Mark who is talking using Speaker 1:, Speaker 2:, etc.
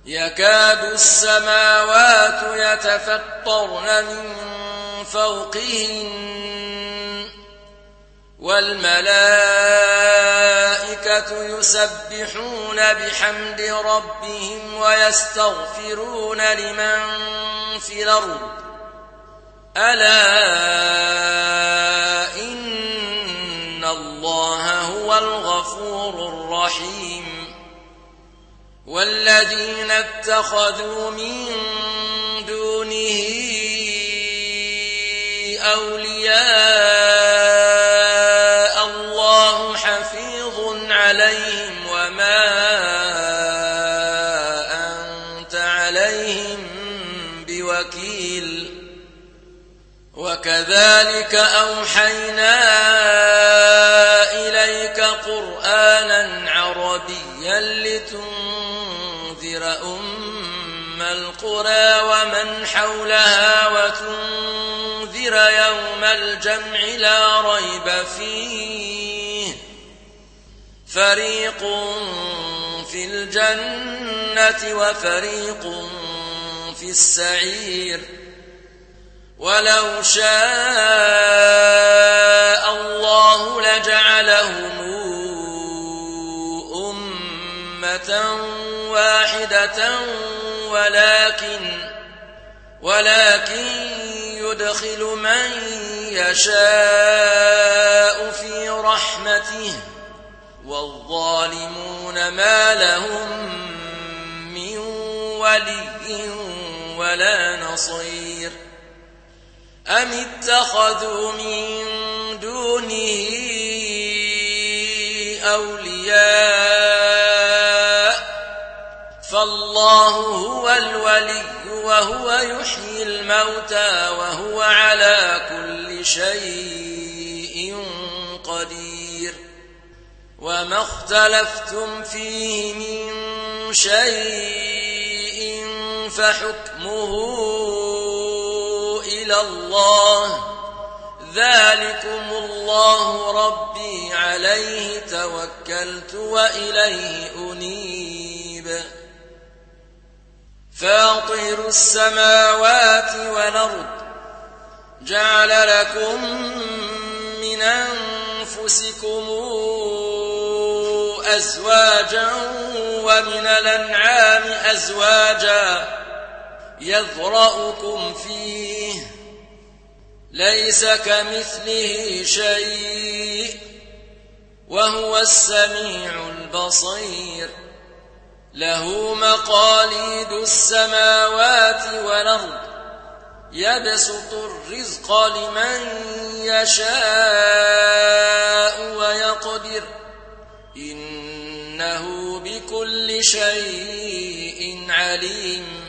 Speaker 1: يكاد السماوات يتفطرن من فوقهن والملائكة يسبحون بحمد ربهم ويستغفرون لمن في الأرض ألا إن الله هو الغفور الرحيم والذين اتخذوا من دونه أولياء الله حفيظ عليهم وما أنت عليهم بوكيل وكذلك أوحينا إليك قرآنا عربيا لتنذر أم القرى ومن حولها وتنذر يوم الجمع لا ريب فيه فريق في الجنة وفريق في السعير ولو شاء الله لجعلهم أمة واحدة ولكن يدخل من يشاء في رحمته والظالمون ما لهم من ولي ولا نصير أم اتخذوا من دونه أولياء فالله هو الولي وهو يحيي الموتى وهو على كل شيء قدير وما اختلفتم فيه من شيء فحكمه إلى الله ذلكم الله ربي عليه توكلت وإليه أنيب فاطر السماوات والأرض جعل لكم من أنفسكم أزواجا ومن الأنعام أزواجا يذرأكم فيه ليس كمثله شيء وهو السميع البصير له مقاليد السماوات والأرض يبسط الرزق لمن يشاء ويقدر إنه بكل شيء عليم